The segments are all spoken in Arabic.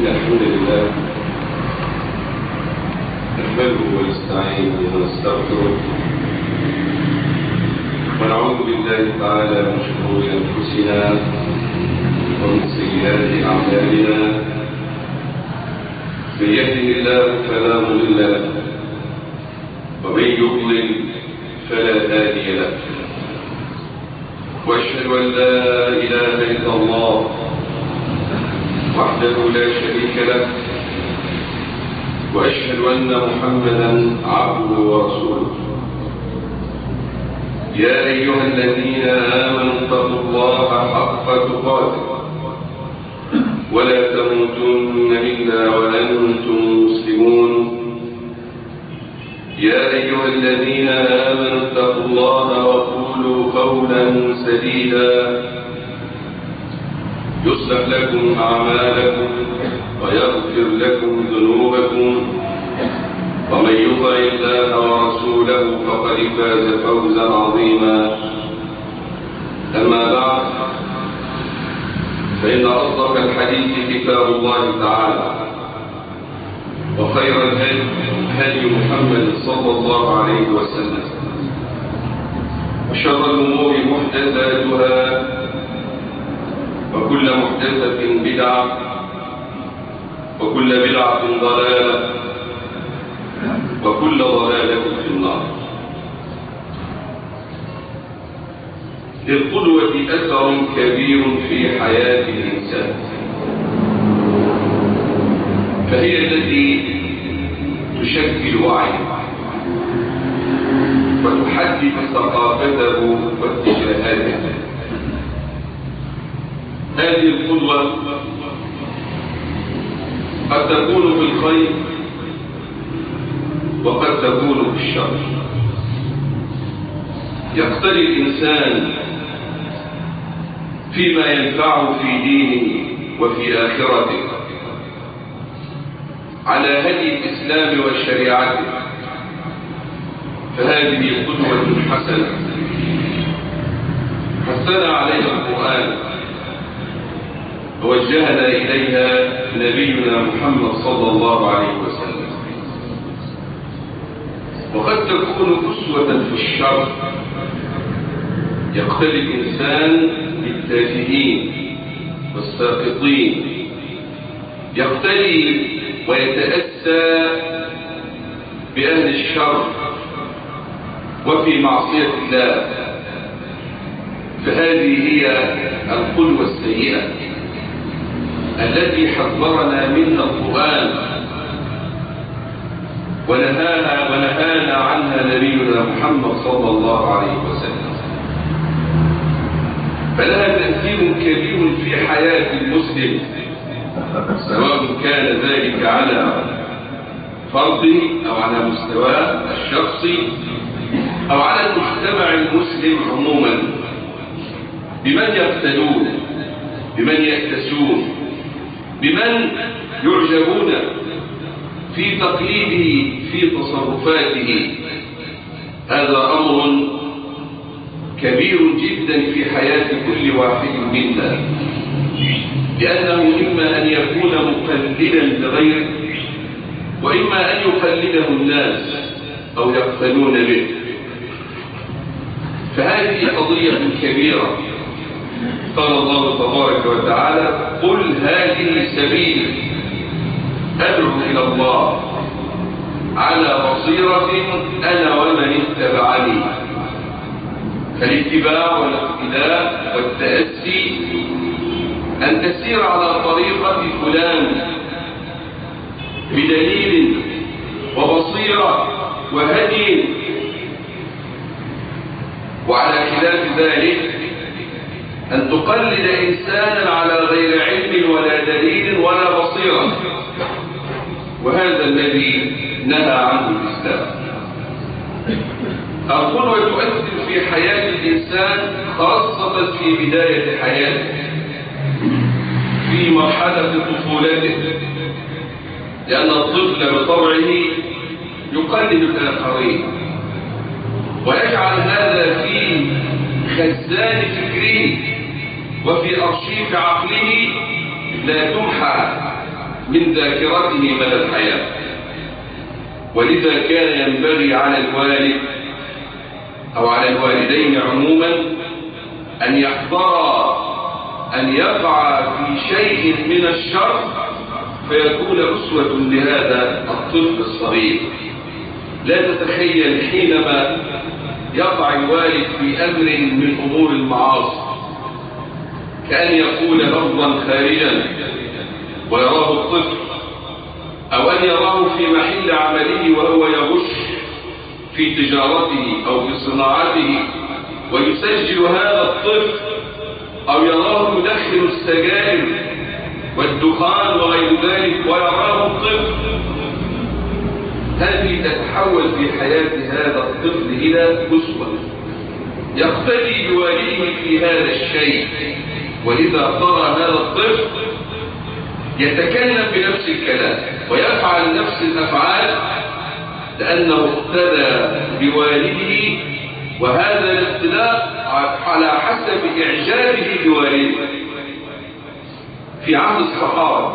الحمد لله نحمده ونستعينه ونستغفره ونعوذ بالله تعالى من شرور أنفسنا ومن سيئات أعمالنا. من يهده الله فلا مضل له ومن يضلل فلا هادي له، وأشهد أن لا إله إلا الله وحده لا شريك له، وأشهد أن محمدا عبده ورسوله. يا أيها الذين آمنوا اتقوا الله حق تقاته ولا تموتن إلا وأنتم مسلمون. يا أيها الذين آمنوا اتقوا الله وقولوا قولا سديدا يصلح لكم أعمالكم ويغفر لكم ذنوبكم، ومن يطع الله ورسوله فقد فاز فوزا عظيما. أما بعد، فإن أصدق الحديث كتاب الله تعالى، وخير الهدي محمد صلى الله عليه وسلم، وشر الأمور محدثاتها، وكل محدثة بدعة، وكل بدعة ضلالة، وكل ضلالة في النار. للقدوة أثر كبير في حياة الإنسان، فهي التي تشكل وعيه وتحدد ثقافته واتجاهاته. هذه القدوة قد تكون في الخير وقد تكون في الشر. يقتدي الإنسان فيما ينفعه في دينه وفي آخرته على هدي الإسلام وشريعته، فهذه قدوة حسنة حثنا عليها القرآن ووجهنا إليها نبينا محمد صلى الله عليه وسلم. وقد تكون أسوة في الشر، يقتدي الإنسان بالتافهين والساقطين، يقتدي ويتأسى بأهل الشر وفي معصية الله، فهذه هي القدوة السيئة التي حذرنا منها القرآن ونهانا عنها نبينا محمد صلى الله عليه وسلم. فلها تأثير كبير في حياة المسلم، سواء كان ذلك على فرضه أو على مستواه الشخصي أو على المجتمع المسلم عموما. بمن يقتدون، بمن يأتسون، بمن يعجبون في تقليده في تصرفاته. هذا أمر كبير جدا في حياة كل واحد منا، لأنه إما أن يكون مقلدا لغيره، وإما أن يقلده الناس أو يقتدون به. فهذه قضية كبيرة. قال الله تبارك وتعالى: قل هذه سبيلي أدعو إلى الله على بصيرة أنا ومن اتبعني. فالاتباع والاقتداء والتأسي أن تسير على طريقة فلان بدليل وبصيرة وهدي، وعلى خلاف ذلك أن تقلد إنسانا على غير علم ولا دليل ولا بصيرة، وهذا الذي نهى عنه الإسلام. القدوة تؤثر في حياة الإنسان، خاصة في بداية حياته، في مرحلة طفولته، لأن الطفل بطبعه يقلد الآخرين ويجعل هذا في خزان فكره وفي أرشيف عقله لا تمحى من ذاكرته مدى الحياة. ولذا كان ينبغي على الوالد أو على الوالدين عموما أن يحذرا أن يقع في شيء من الشر فيكون أسوة لهذا الطفل الصغير. لا تتخيل حينما يقع الوالد في أمر من أمور المعاصي كأن يقول لفظا خارجا ويراه الطفل، أو أن يراه في محل عمله وهو يغش في تجارته أو في صناعته ويسجل هذا الطفل، أو يراه يدخن السجائر والدخان وغير ذلك ويراه الطفل. هذه تتحول في حياة هذا الطفل إلى أسوة يقتدي بوالده في هذا الشيء. ولذا ترى هذا الطفل يتكلم بنفس الكلام ويفعل نفس الأفعال لأنه اقتدى بوالده، وهذا الاقتداء على حسب إعجابه بوالده. في عهد الصحابة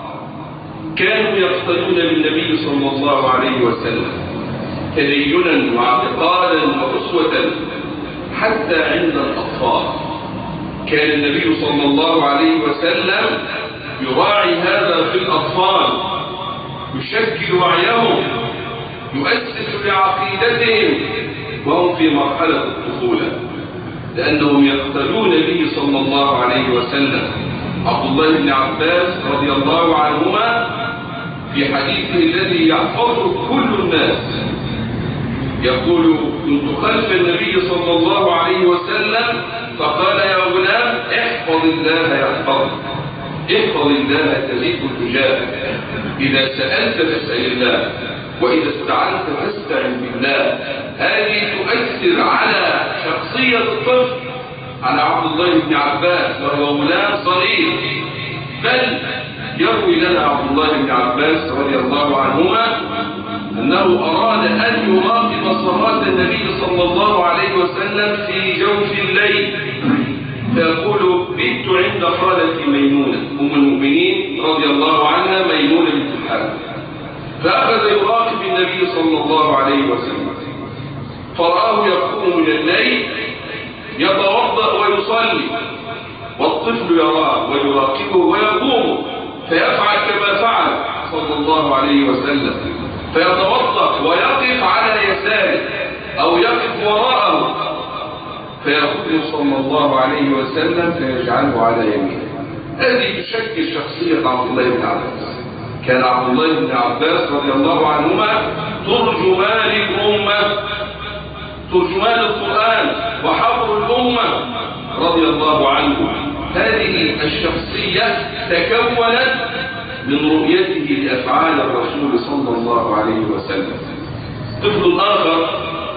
كانوا يقتدون بالنبي صلى الله عليه وسلم تدينا واعتقادا وأسوة حتى عند الأطفال. كان النبي صلى الله عليه وسلم يراعي هذا في الأطفال، يشكل وعيهم، يؤسس لعقيدتهم وهم في مرحلة الطفولة، لأنهم يقتدون به صلى الله عليه وسلم. عبد الله بن عباس رضي الله عنهما في حديثه الذي يحفظه كل الناس يقول: كنت خلف النبي صلى الله عليه وسلم فقال: يا غلام احفظ الله يحفظك، احفظ الله تزيد تجاهك، إذا سألت فاسأل الله، وإذا استعنت فاستعن بالله. هذه تؤثر على شخصية الطفل، على عبد الله بن عباس وهو غلام صغير. بل يروي لنا عبد الله بن عباس رضي الله عنهما أنه أراد أن يراقب صلاة النبي صلى الله عليه وسلم في جوف الليل، فيقول: بت عند خالتي ميمونة أم المؤمنين رضي الله عنها، ميمونة بنت الحارث. فأخذ يراقب النبي صلى الله عليه وسلم، فرآه يقوم من الليل يتوضأ ويصلي، والطفل يراه ويراقبه ويقوم فيفعل كما فعل صلى الله عليه وسلم، فيتوضأ ويقف على يساره أو يقف وراءه، فيأخذه صلى الله عليه وسلم فيجعله على يمينه. هذه تشكل شخصية عبد الله بن عباس. كان عبد الله بن عباس رضي الله عنهما ترجمان الأمة، ترجمان القرآن وحبر الأمة رضي الله عنه. هذه الشخصية تكونت من رؤيته لأفعال الرسول صلى الله عليه وسلم. طفل آخر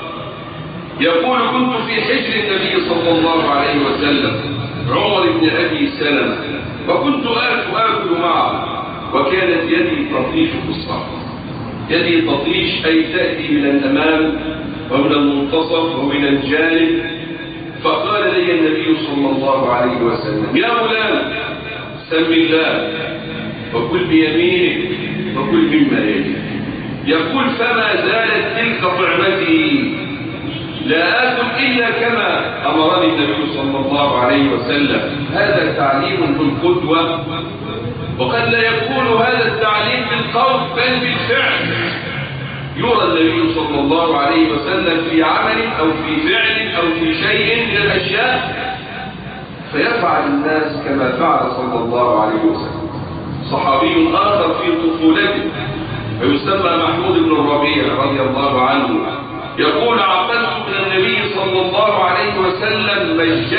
يقول: كنت في حجر النبي صلى الله عليه وسلم عمر بن أبي سلمة، وكنت آكل معه، وكانت يدي تطيش في الصحن. يدي تطيش أي تأتي من الأمام ومن المنتصف ومن الجانب. فقال لي النبي صلى الله عليه وسلم: يا غلام سم الله وكل بيمينك وكل مما يليك. يقول: فما زالت تلك طعمتي، لا آكل إلا كما أمرني النبي صلى الله عليه وسلم. هذا تعليم بالقدوة، وقد لا يكون هذا التعليم بالقول بل بالفعل. يرى النبي صلى الله عليه وسلم في عمل أو في فعل أو في شيء من الأشياء فيفعل الناس كما فعل صلى الله عليه وسلم. صحابي آخر في طفولته ويسمى محمود بن الربيع رضي الله عنه يقول: عقدت من النبي صلى الله عليه وسلم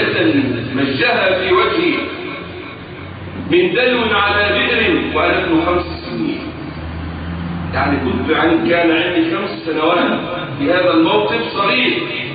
مجها في وجهي من دلو على بئر وأنا ابن 5 سنين. يعني كان عندي 5 سنوات في هذا الموقف صغير.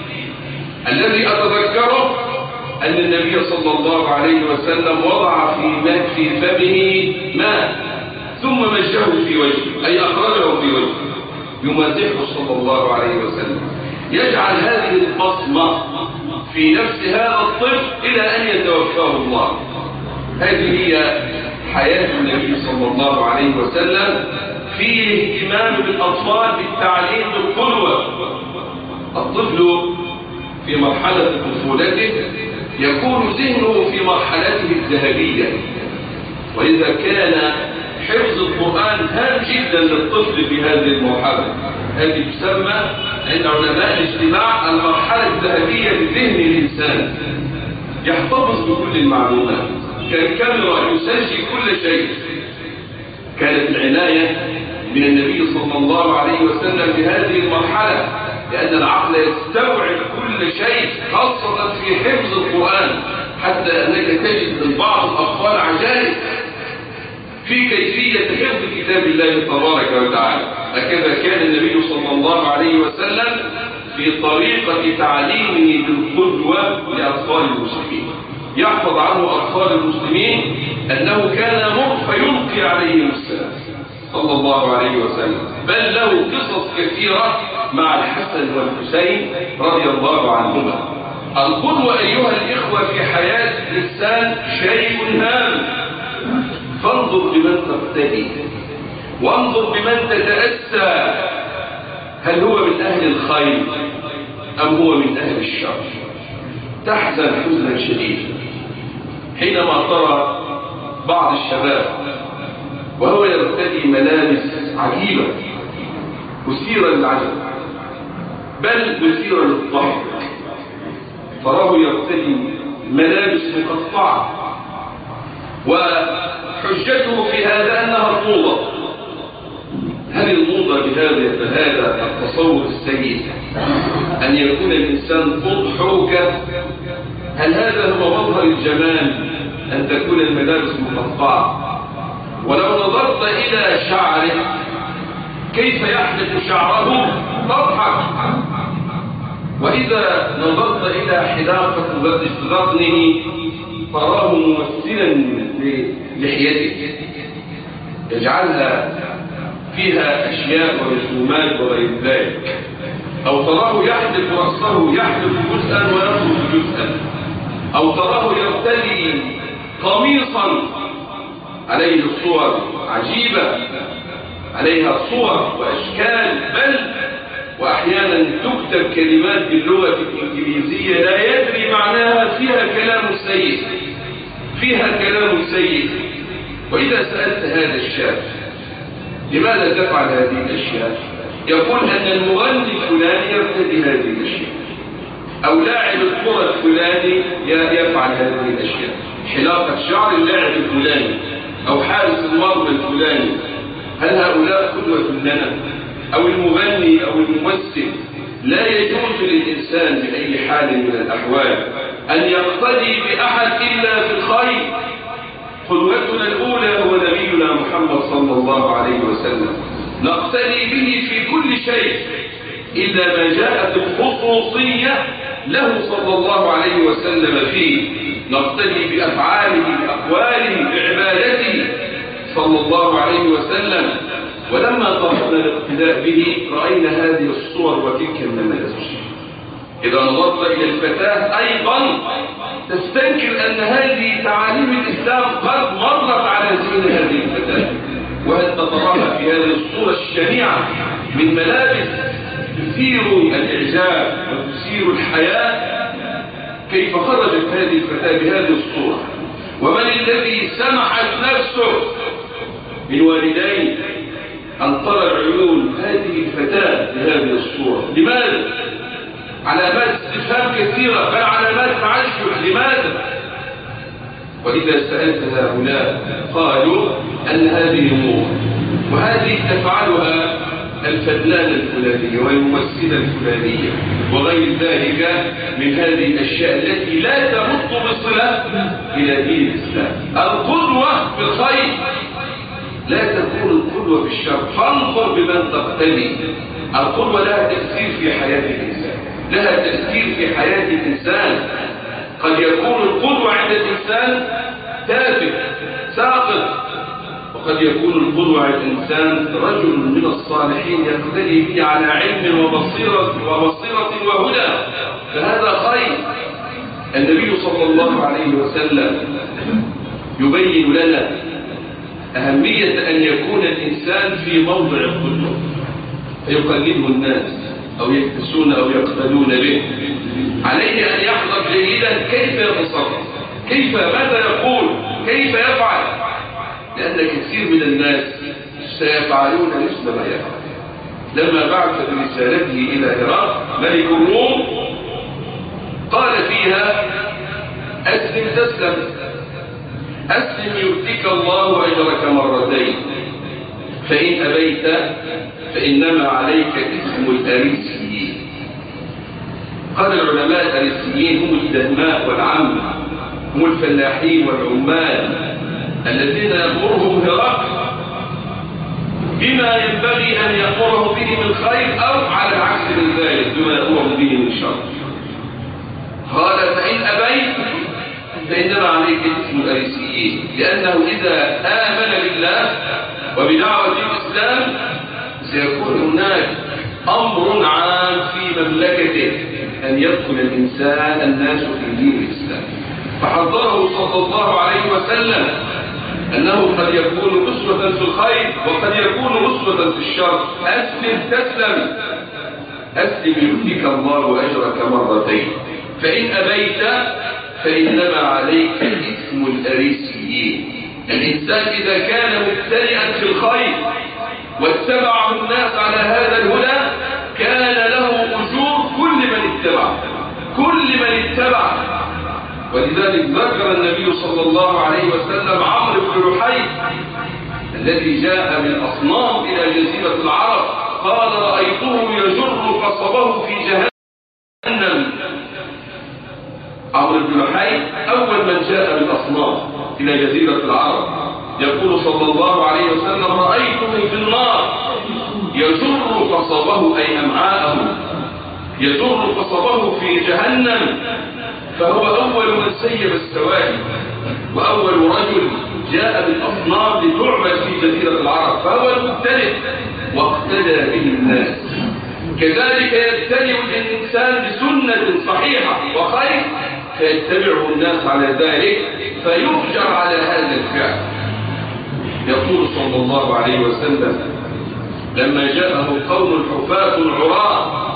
الذي أتذكره أن النبي صلى الله عليه وسلم وضع في فمه ماء ثم مجه في وجهه، أي أخرجه في وجهه، يمازحه صلى الله عليه وسلم، يجعل هذه البصمة في نفس هذا الطفل إلى أن يتوفاه الله. هذه هي حياة النبي صلى الله عليه وسلم في الاهتمام بالأطفال بالتعليم بالقدوة. الطفل في مرحلة طفولته يكون ذهنه في مرحلته الذهبية، وإذا كان حفظ القرآن هام جدا للطفل في هذه المرحلة. هذه تسمى عند علماء الاجتماع المرحلة الذهبية لذهن الإنسان، يحتفظ بكل المعلومات كالكاميرا، يسجل كل شيء. كانت العناية من النبي صلى الله عليه وسلم في هذه المرحلة، لأن العقل يستوعب كل شيء، خاصة في حفظ القرآن، حتى أنك تجد من بعض الأطفال عجائب في كيفية حفظ كتاب الله تبارك وتعالى. هكذا كان النبي صلى الله عليه وسلم في طريقة تعليمه بالقدوة لأطفال المسلمين. يحفظ عنه أطفال المسلمين أنه كان مر فيلقي عليهم السلام صلى الله عليه وسلم، بل له قصص كثيرة مع الحسن والحسين رضي الله عنهما. القدوة أيها الإخوة في حياة الإنسان شيء هام، فانظر بمن تقتدي وانظر بمن تتأسى، هل هو من أهل الخير أم هو من أهل الشر؟ تحزن حزنا شديدا حينما ترى بعض الشباب وهو يرتدي ملابس عجيبة مثيرة للعجب، بل مثيرة للضحك. تراه يرتدي ملابس مقطعة، وحجته في هذا أنها الموضة. هل الموضة بهذا التصور السيء أن يكون الإنسان مضحوكا؟ هل هذا هو مظهر الجمال أن تكون الملابس مقطعة؟ ولو نظرت إلى شعره كيف يحلق شعره تضحك، وإذا نظرت إلى حلاقة غضنه تراه ممثلا للحيته، يجعلها فيها أشياء ورسومات وغير ذلك. أو تراه يحلق رأسه، يحلق جزءا ويرفض جزءا. أو تراه يرتدي قميصا عليه صور عجيبة، عليها صور وأشكال، بل وأحيانا تكتب كلمات باللغة الإنجليزية لا يدري معناها، فيها كلام سيء، فيها كلام سيء. وإذا سألت هذا الشاب لماذا تفعل هذه الأشياء؟ يقول أن المغني الفلاني يرتدي هذه الأشياء، أو لاعب الكرة الفلاني يفعل هذه الأشياء، حلاقة شعر اللاعب الفلاني أو حارس المرمى الفلاني. هل هؤلاء قدوة لنا؟ أو المغني أو الممثل؟ لا يجوز للإنسان بأي حال من الأحوال أن يقتدي بأحد إلا في الخير. قدوتنا الأولى هو نبينا محمد صلى الله عليه وسلم، نقتدي به في كل شيء إلا ما جاءت الخصوصية له صلى الله عليه وسلم فيه، نقتدي بأفعاله بأقواله بعبادته صلى الله عليه وسلم. ولما طلبنا الاقتداء به رأينا هذه الصور وتلك النماذج. إذا نظرت إلى الفتاة أيضا تستنكر أن هذه تعاليم الإسلام قد مرت على ذهن هذه الفتاة، وهل تراها في هذه الصورة الشنيعة من ملابس تثير الإعجاب وتثير الحياة؟ كيف خرجت هذه الفتاة بهذه الصورة؟ ومن الذي سمحت نفسه من والدين أن ترى العيون هذه الفتاة بهذه الصورة؟ لماذا؟ علامات استفهام كثيرة، بل علامات تعجب. لماذا؟ وإذا سألت هؤلاء قالوا أن هذه موضة، وهذه تفعلها الفنانة الفلانية والممثلة الفلانية وغير ذلك من هذه الأشياء التي لا تمت بصلة إلى دين الإسلام. القدوة بالخير لا تكون القدوة بالشر، فانظر بمن تقتدي. القدوة لها تأثير في حياة الإنسان، لها تأثير في حياة الإنسان. قد يكون القدوة عند الإنسان تافه ساقط، وقد يكون القدوة عند الإنسان رجل من الصالحين يقتدي به على علم وبصيرة وهدى، فهذا خير. النبي صلى الله عليه وسلم يبين لنا أهمية أن يكون الإنسان في موضع القدوة فيقلده الناس أو يكتسون أو يقتدون به. عليه أن يحذر جيدا كيف يتصرف، ماذا يقول، كيف يفعل، لأن كثير من الناس سيفعلون مثل ما يفعل. لما بعث برسالته إلى هرقل ملك الروم قال فيها: أسلم تسلم، أسلم يؤتك الله أجرك مرتين، فإن أبيت فإنما عليك اسم الأريسيين. قال العلماء الأريسيين هم الدهماء والعامة، هم الفلاحين والعمال الذين يأمرهم هرقل بما ينبغي أن يأمره به من خير، أو على العكس من ذلك بما يأمره به من شر. قال: فإن أبيت فإنما عليك اسم الأريسيين، لأنه إذا آمن بالله وبدعوة الإسلام سيكون هناك أمر عام في مملكته أن يدخل الناس في دين الإسلام. فحذره صلى الله عليه وسلم أنه قد يكون أسوة في الخير وقد يكون أسوة في الشر. أسلم تسلم، أسلم يؤتك الله أجرك مرتين، فإن أبيت فإنما عليك اسم الأريسيين. الإنسان إذا كان مبتدئا في الخير واتبعه الناس على هذا الهدى كان له أجور كل من اتبع. ولذلك ذكر النبي صلى الله عليه وسلم عمرو بن لحي الذي جاء من أصنام إلى جزيرة العرب، قال: رأيته يجر قصبه في جهنم. عمرو بن لحي أول من جاء من أصنام إلى جزيرة العرب، يقول صلى الله عليه وسلم: رأيته في النار يجر قصبه أي أمعاءه، يجر قصبه في جهنم. فهو أول من سيب السوائل وأول رجل جاء بالأصنام لتعبد في جزيرة العرب، فهو المبتدئ واقتدى به الناس. كذلك يبتدئ الإنسان بسنة صحيحة وخير فيتبعه الناس على ذلك فيؤجر على هذا الفعل. يقول صلى الله عليه وسلم: لما جاءه قوم حفاة عراة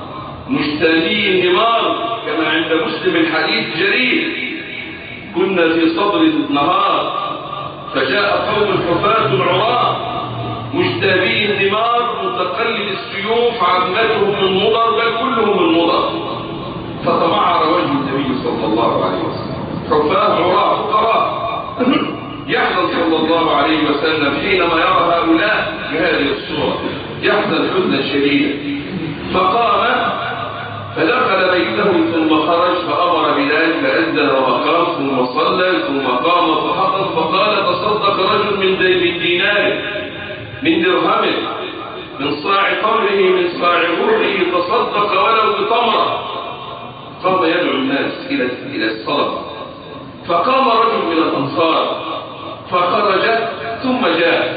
مجتني النمار، كما عند مسلم الحديث جرير، كنا في صدر النهار فجاء قوم حفاة عراة مجتني النمار متقلد السيوف، عامتهم من مضر بل كلهم من مضر، فتمعر وجه النبي صلى الله عليه وسلم. حفاة عراة فقراء يحزن صلى الله عليه وسلم حينما يرى هؤلاء بهذه الصورة، يحزن حزنا شديدا. فقام فدخل بيته ثم خرج فأمر بلال فأذن وقام ثم صلى ثم قام فحضر فقال: تصدق رجل من ديناره من درهمه من صاع قوله من صاع بره، تصدق ولو بتمرة. قام يدعو الناس إلى الصلاة، فقام رجل من الأنصار فخرج ثم جاء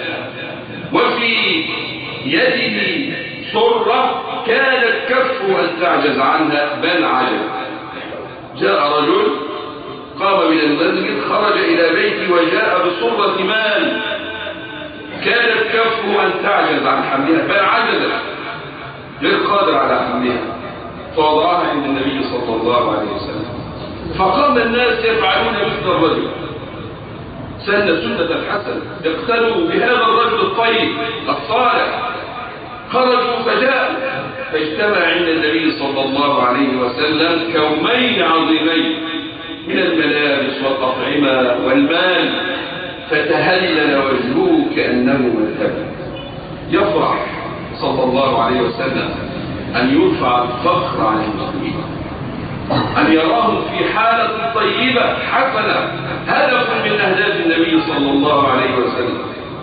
وفي يده صرة كانت كفه أن تعجز عنها بل عجز. جاء رجل قام من المسجد خرج إلى بيته وجاء بصرة مال كانت كفه أن تعجز عن حملها بل عجزت غير قادر على حملها، فوضعها عند النبي صلى الله عليه وسلم. فقام الناس يفعلون مثل الرجل، سن سنة حسنة، اقتدوا بهذا الرجل الطيب الصالح. خرجوا فجاءوا فاجتمع عند النبي صلى الله عليه وسلم كومين عظيمين من الملابس والأطعمة والمال، فتهلل وجهه كأنه مذهب. يفرح صلى الله عليه وسلم أن يرفع الفخر عن المسلمين، أن يراهم في حالة طيبة حسنة، هدف من أهداف النبي صلى الله عليه وسلم.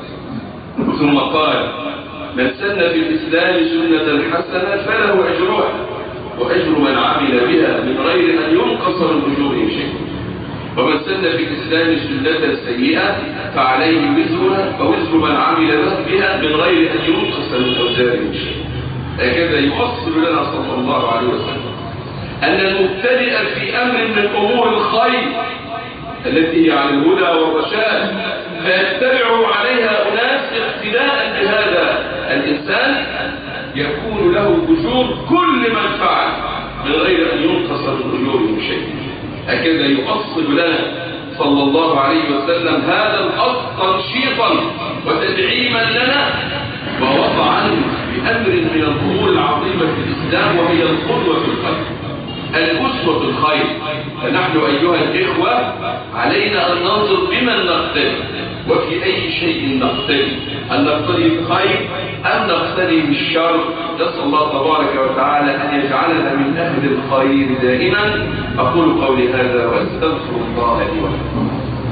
ثم قال: من سن في الإسلام سنة حسنة فله أجرها وأجر من عمل بها من غير أن ينقص من أجورهم شيء، ومن سن في الإسلام سنة سيئة فعليه وزرها ووزر من عمل بها من غير أن ينقص من أوزارهم شيء. هكذا يؤصل لنا صلى الله عليه وسلم أن المبتدئ في أمر من أمور الخير التي هي على الهدى والرشاد فيتبع عليها أناس اقتداء بهذا الإنسان، يكون له أجور كل من فعل من غير أن ينقص من أجورهم شيء. هكذا يؤصل لنا صلى الله عليه وسلم هذا الأصل تنشيطا وتدعيما لنا ووضعا بأمر من الأمور العظيمة في الإسلام، وهي القدوة الخير، الأسوة الخير. فنحن أيها الإخوة علينا أن ننظر بمن نقتدي وفي أي شيء نقتدي، أن نقتدي بالخير أم نقتدي بالشر. نسأل الله تبارك وتعالى أن يجعلنا من أهل الخير دائما. أقول قولي هذا وأستغفر الله لي ولكم.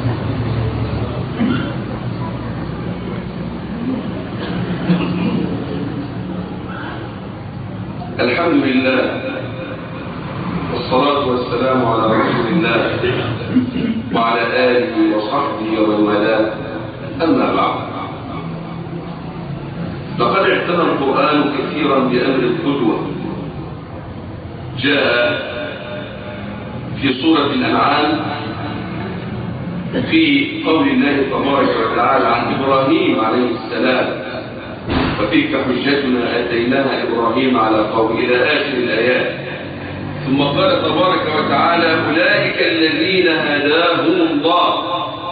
الحمد لله والصلاة والسلام على رسول الله وعلى آله وصحبه ومن والاه، أما بعد. لقد اعتنى القرآن كثيرا بأمر القدوة. جاء في سورة الأنعام في قول الله تبارك وتعالى عن إبراهيم عليه السلام: وتلك حجتنا آتيناها إبراهيم على قوم، إلى آخر الآيات. ثم قال تبارك وتعالى: أولئك الذين هداهم الله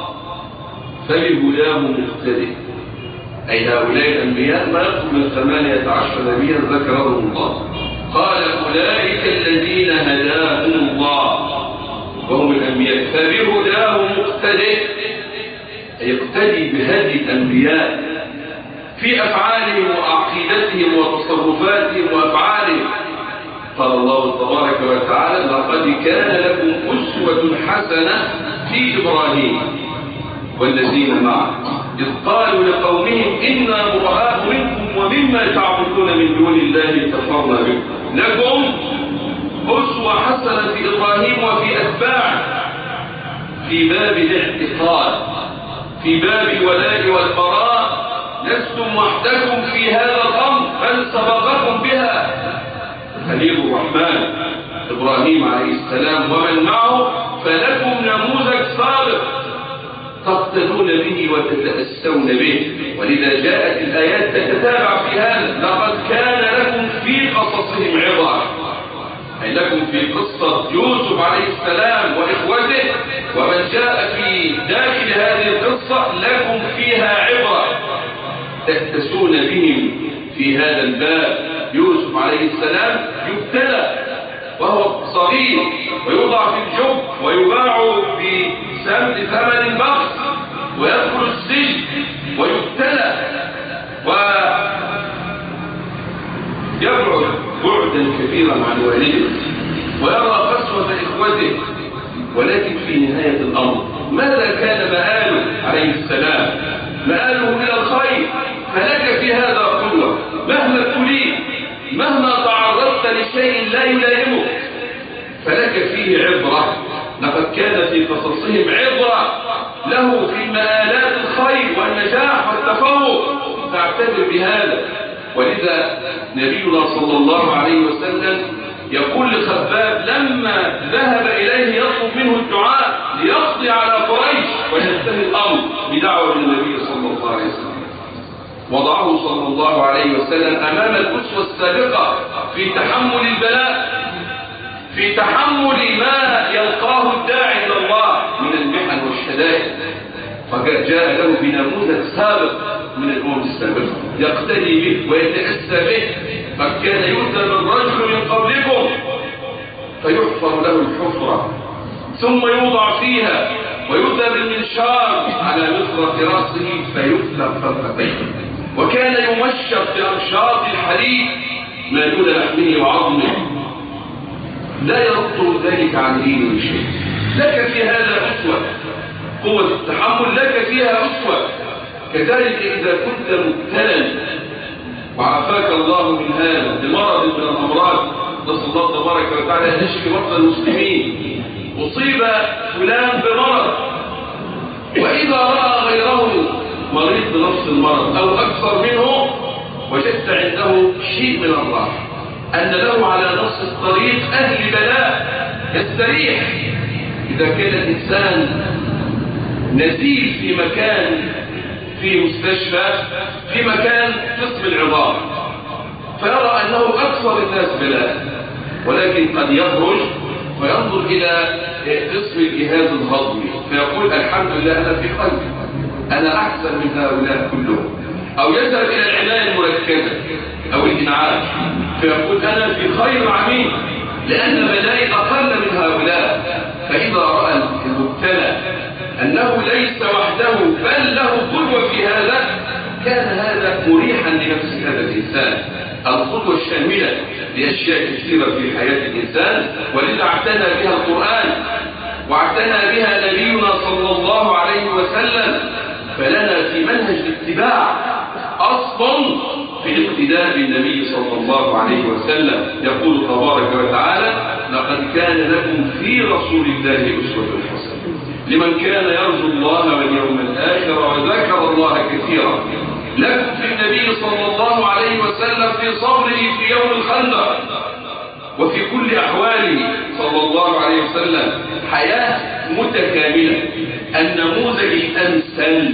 فبهداه مقتدي. أي هؤلاء الأنبياء ما يقوم من 18 نبيا ذكرهم الله. قال: أولئك الذين هداهم الله وهم الأنبياء فبهداه مقتدي، أي يقتدي بهدي الأنبياء في أفعالهم وعقيدتهم وتصرفاتهم وأفعالهم. قال الله تبارك وتعالى: لقد كان لكم أسوة حسنة في إبراهيم والذين معه إذ قالوا لقومهم إنا براء منكم ومما تعبدون من دون الله كفرنا بكم لكم أسوة حسنة في إبراهيم وفي أتباعه في باب الاعتقاد، في باب الولاء والبراء. لستم وحدكم في هذا الأمر بل سبقكم بها خليل الرحمن إبراهيم عليه السلام ومن معه. فلكم نموذج صادق تقتدون به وتتأسون به، ولذا جاءت الآيات تتتابع في هذا: لقد كان لكم في قصصهم عبرة. أي لكم في قصة يوسف عليه السلام وإخوته ومن جاء في داخل هذه القصة لكم فيها عبرة تأتسون بهم في هذا الباب. يوسف عليه السلام يبتلى وهو صغير ويوضع في الجب ويباع بسمد ثمن بخس ويدخل السجن ويبتلى ويبعد بعدا كبيرا عن والده ويرى قسوة إخوته. ولكن في نهاية الأمر ماذا كان مآله عليه السلام؟ مآله إلى الخير. فلك في هذا قدوة مهما تريد، مهما تعرضت لشيء لا يلائمك فلك فيه عبرة. لقد كان في قصصهم عبرة له في مآلات الخير والنجاح والتفوق، فاعتبر بهذا. ولذا نبينا صلى الله عليه وسلم يقول لخباب لما ذهب إليه يطلب منه الدعاء ليقضي على قريش وينتهي الأمر بدعوة النبي صلى الله عليه وسلم، وضعه صلى الله عليه وسلم أمام الأسوة السابقة في تحمل البلاء، في تحمل ما يلقاه الداعي إلى الله من المحن والشدائد. فجاء له بنموذج سابق من الأمم السابقة يقتدي به ويتأسى به. قد كان يؤتى بالرجل من قبلكم فيحفر له الحفرة ثم يوضع فيها ويؤتى بالمنشار على مفرق رأسه فيفلق فرقتين، وكان يمشط بأمشاط الحديد ما دون لحمه وعظمه لا يرد ذلك عن دينه شيء. لك في هذا أسوة، قوة التحمل لك فيها أسوة. كذلك إذا كنت مبتلا وعافاك الله من هذا بمرض من الأمراض، نسأل الله تبارك وتعالى أن يشفي مرضى المسلمين. أصيب فلان بمرض وإذا رأى غيره مريض بنفس المرض أو أكثر منه وجدت عنده شيء من الراحة أن له على نفس الطريق أهل بلاء يستريح. إذا كان الإنسان نزيل في مكان، في مستشفى، في مكان قسم العظام، فيرى أنه أكثر الناس بلاء، ولكن قد يخرج وينظر إلى قسم الجهاز الهضمي فيقول الحمد لله أنا في خير، أنا أحسن من هؤلاء كلهم. أو يذهب إلى العناية المركزة أو الإنعاش فيقول أنا في خير عميق لأن بلائي أقل من هؤلاء. فإذا رأى المبتلى أنه ليس وحده بل له قدوة في هذا، كان هذا مريحا لنفس هذا الإنسان. القدوة الشاملة لأشياء كثيرة في حياة الإنسان، ولذا اعتنى بها القرآن واعتنى بها نبينا صلى الله عليه وسلم. فلنا في منهج الاتباع أصل في الاقتداء بالنبي صلى الله عليه وسلم. يقول تبارك وتعالى لقد كان لكم في رسول الله أسوة حسنة لمن كان يرجو الله واليوم الآخر وذكر الله كثيرا. لكم في النبي صلى الله عليه وسلم في صبره في يوم الخندق وفي كل أحواله صلى الله عليه وسلم حياة متكاملة. النموذج الأمثل،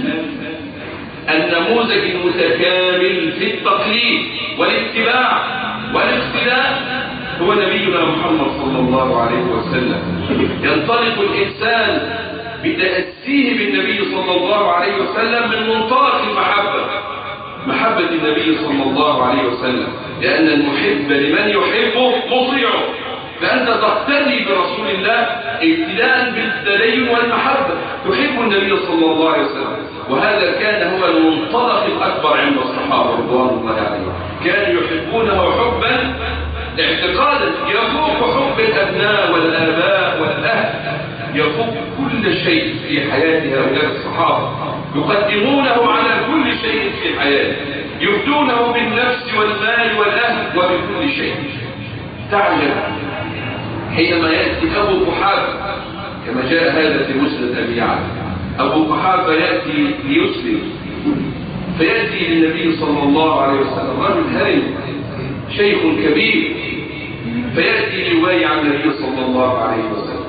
النموذج المتكامل في التقليد والاتباع والاقتداء هو نبينا محمد صلى الله عليه وسلم. ينطلق الإنسان بتأسيه بالنبي صلى الله عليه وسلم من منطلق المحبة، محبة النبي صلى الله عليه وسلم، لأن المحب لمن يحبه مطيعه. فأنت تقتدي برسول الله ابتداء بالتدين والمحبة، تحب النبي صلى الله عليه وسلم. وهذا كان هو المنطلق الأكبر عند الصحابة رضوان الله عليهم، كانوا يحبونه حبا اعتقادا يفوق حب الأبناء والآباء والأهل، يفوق كل شيء في حياة هؤلاء الصحابة. يقدمونه على كل شيء في حياته، يفدونه بالنفس والمال والأهل وبكل شيء. تعلم حينما يأتي أبو قحافة كما جاء هذا في مسند أبي يعلى، أبو قحافة يأتي ليسلم فيأتي للنبي صلى الله عليه وسلم رجل هرم شيخ كبير، فيأتي ليبايع النبي صلى الله عليه وسلم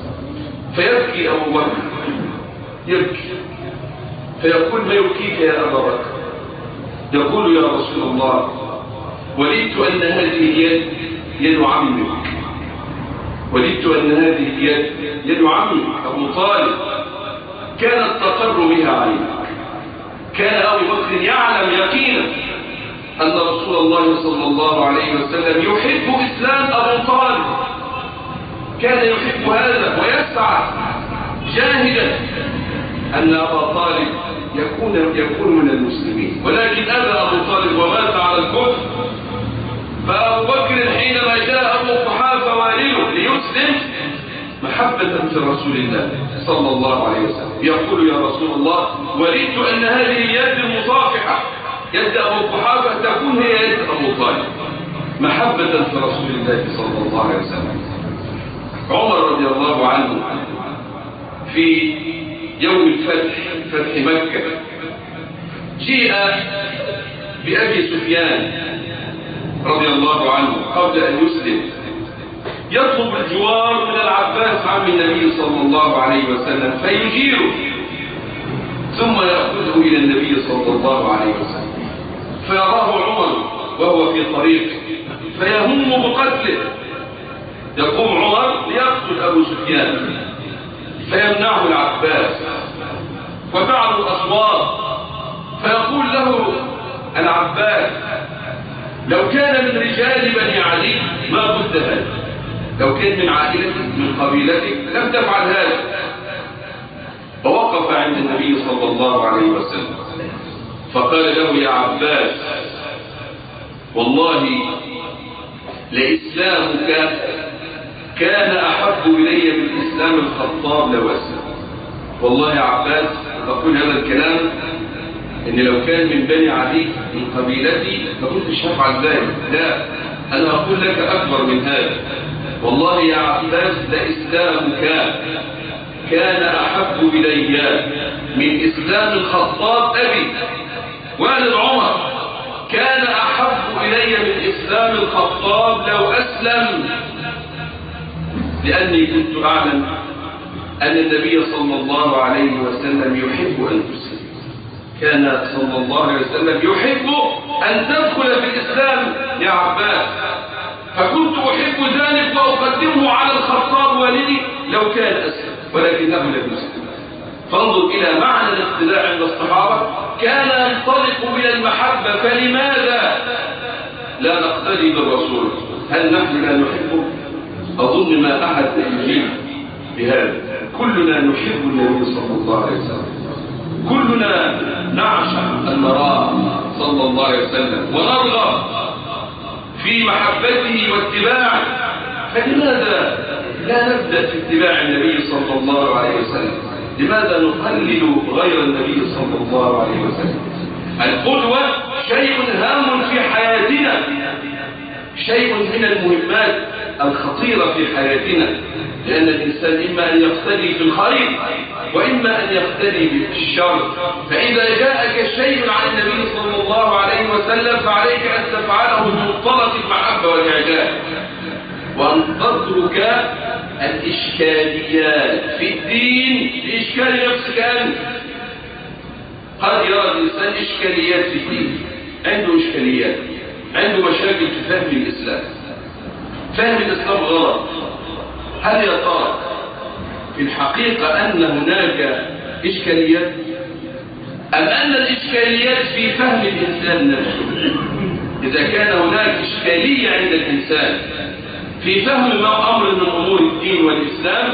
فيبكي أبو بكر، يبكي فيقول ما يبكيك يا أبا بكر؟ يقول يا رسول الله وددت أن هذه اليد يد عمك، وددت أن هذه اليد يد عمك أبو طالب كانت تقر بها عينك. كان أبو بكر يعلم يقينا أن رسول الله صلى الله عليه وسلم يحب إسلام أبو طالب، كان يحب هذا ويسعى جاهدا أن أبا طالب يكون من المسلمين، ولكن أبى أبو طالب ومات على الكفر. فأبو بكر حينما جاء أبو قحافة والده ليسلم محبة في رسول الله صلى الله عليه وسلم يقول يا رسول الله وددت أن هذه اليد المصافحة يد أبو قحافة تكون هي يد أبو طالب، محبة في رسول الله صلى الله عليه وسلم. عمر رضي الله عنه في يوم الفتح، فتح مكة، جيء بأبي سفيان رضي الله عنه قبل أن يسلم يطلب الجوار من العباس عم النبي صلى الله عليه وسلم فيجيره، ثم يأخذه إلى النبي صلى الله عليه وسلم فيراه عمر وهو في طريقه فيهم بقتله. يقوم عمر ليقتل أبو سفيان فيمنعه العباس وفعل الأصوات، فيقول له العباس لو كان من رجال بني علي ما قلت هذا، لو كان من عائلتك من قبيلتك لم تفعل هذا. فوقف عند النبي صلى الله عليه وسلم فقال له يا عباس والله لإسلامك كان أحب إلي من إسلام الخطاب لو أسلم. والله يا عباس تقول هذا الكلام إن لو كان من بني علي من قبيلتي ما كنتش هفعل ذلك، لا أنا أقول لك أكبر من هذا. والله يا عباس لإسلامك كان أحب إلي من إسلام الخطاب أبي، والد عمر كان أحب إلي من إسلام الخطاب لو أسلم، لأني كنت أعلم أن النبي صلى الله عليه وسلم يحب أن تسلم. كان صلى الله عليه وسلم يحب أن تدخل في الإسلام يا عباس، فكنت أحب ذلك وأقدمه على الخطاب والدي لو كان أسلم، ولكنه لم يسلم. فانظر إلى معنى الاقتداء عند الصحابة، كان ينطلق إلى المحبة، فلماذا لا نقتدي بالرسول؟ هل نحن لا نحبه؟ أظن ما أحد يجيب بهذا. كلنا نحب النبي صلى الله عليه وسلم، كلنا نعشق أن نراه صلى الله عليه وسلم ونرغب في محبته واتباعه، فلماذا لا نبدأ في اتباع النبي صلى الله عليه وسلم؟ لماذا نقلل غير النبي صلى الله عليه وسلم؟ القدوة شيء هام في حياتنا، شيء من المهمات الخطيرة في حياتنا، لأن الإنسان إما أن يقتدي في الخير وإما أن يقتدي بالشر. فإذا جاءك شيء عن النبي صلى الله عليه وسلم فعليك أن تفعله بمنطلق المحبة والإعجاب، وأن تترك الإشكاليات في الدين بإشكال نفسك أنت. قد يرى الإنسان إشكاليات في الدين، عنده إشكاليات، عنده مشاكل في فهم الإسلام، فهم الإسلام غلط. هل يا ترى في الحقيقة أن هناك إشكاليات، أم أن الإشكاليات في فهم الإنسان نفسه؟ إذا كان هناك إشكالية عند الإنسان في فهم أمر من أمور الدين والإسلام،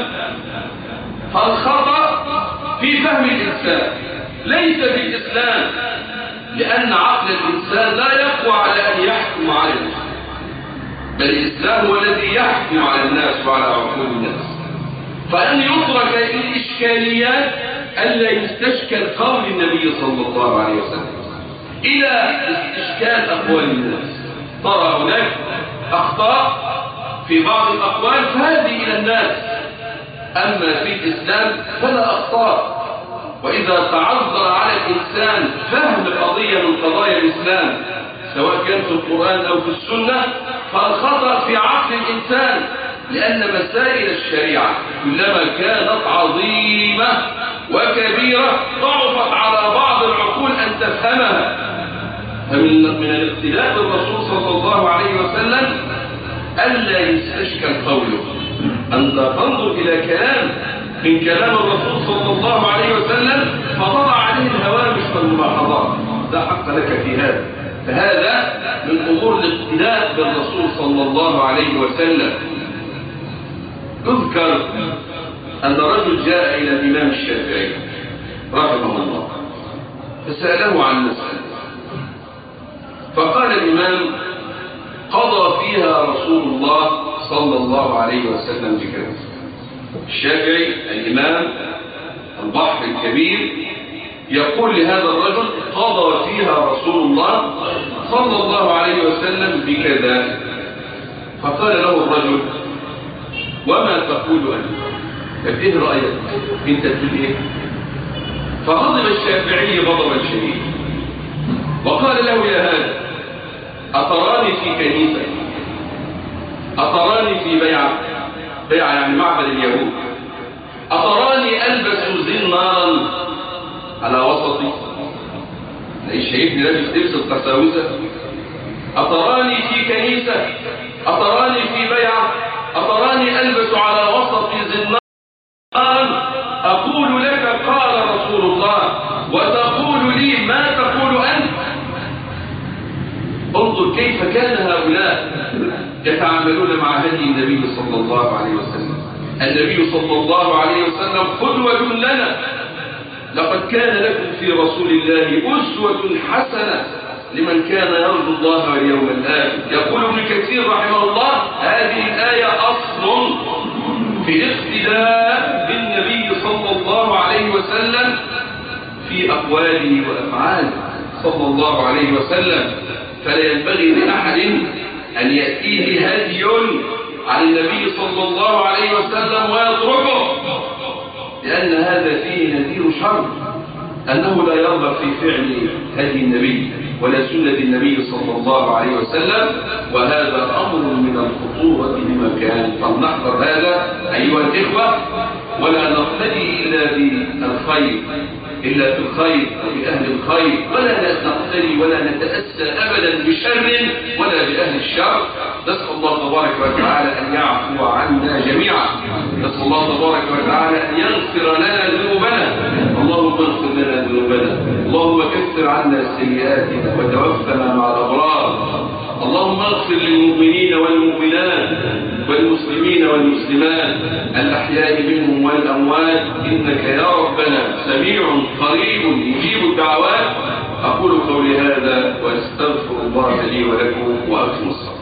فالخطأ في فهم الإنسان ليس في الإسلام، لأن عقل الإنسان لا يقوى على أن يحكم على الناس، بل الإسلام هو الذي يحكم على الناس وعلى عقول الناس. فأن يترك الإشكاليات ألا يستشكل قول النبي صلى الله عليه وسلم إلى استشكال أقوال الناس. ترى هناك أخطاء في بعض الأقوال فهذه إلى الناس، أما في الإسلام فلا أخطاء. وإذا تعذر على الإنسان فهم قضية من قضايا الإسلام سواء كان في القرآن أو في السنة، فالخطأ في عقل الإنسان، لأن مسائل الشريعة كلما كانت عظيمة وكبيرة ضعفت على بعض العقول أن تفهمها. فمن الاقتداء بالرسول صلى الله عليه وسلم ألا يستشكل قوله، أنت تنظر إلى كلام من كلام الرسول صلى الله عليه وسلم فضع عليه الهوامش والملاحظات، لا حق لك في هذا. فهذا من أمور الاقتداء بالرسول صلى الله عليه وسلم. اذكر أن رجل جاء إلى الإمام الشافعي رحمه الله فسأله عن مسألة، فقال الإمام قضى فيها رسول الله صلى الله عليه وسلم بكذا. الشافعي الإمام البحر الكبير يقول لهذا الرجل قضى فيها رسول الله صلى الله عليه وسلم بكذا. فقال له الرجل وما تقول أنت؟ ايه رأيك انت تقول ايه؟ فغضب الشافعي غضبا شديدا وقال له يا هذا أتراني في كنيسة، أتراني في بيعة يعني معبد اليهود، أتراني ألبس زنارا على وسطي، ليش شايفني لابس لبس القساوسة؟ أتراني في كنيسة، أتراني في بيعة، أتراني ألبس على وسطي زنارا، أقول لك قال رسول الله وتقول لي ما تقول أنت. انظر كيف كان هؤلاء يتعاملون مع هدي النبي صلى الله عليه وسلم. النبي صلى الله عليه وسلم قدوة لنا، لقد كان لكم في رسول الله أسوة حسنة لمن كان يرجو الله واليوم الآخر. يقول ابن كثير رحمه الله هذه الآية أصل في الاقتداء بالنبي صلى الله عليه وسلم في أقواله وأفعاله صلى الله عليه وسلم. فلا ينبغي لأحد أن يأتيه هدي عن النبي صلى الله عليه وسلم ويتركه، لأن هذا فيه نذير شر، أنه لا يرغب في فعل هدي النبي ولا سنة النبي صلى الله عليه وسلم، وهذا أمر من الخطورة بمكان. فلنحذر هذا أيها الإخوة، ولا نقتدي إلا بالخير، إلا في الخير وبأهل الخير، ولا نقتدي ولا نتأسى أبدا بشر ولا بأهل الشر. نسأل الله تبارك وتعالى أن يعفو عنا جميعا، نسأل الله تبارك وتعالى أن يغفر لنا ذنوبنا. اللهم اغفر لنا ذنوبنا، اللهم كفر عنا سيئاتنا وتوفنا مع الأبرار. اللهم اغفر للمؤمنين والمؤمنات والمسلمين والمسلمات الأحياء منهم والأموات، إنك يا ربنا سميع قريب يجيب الدعوات. أقول قولي هذا وأستغفر الله لي ولكم وأقم الصلاة.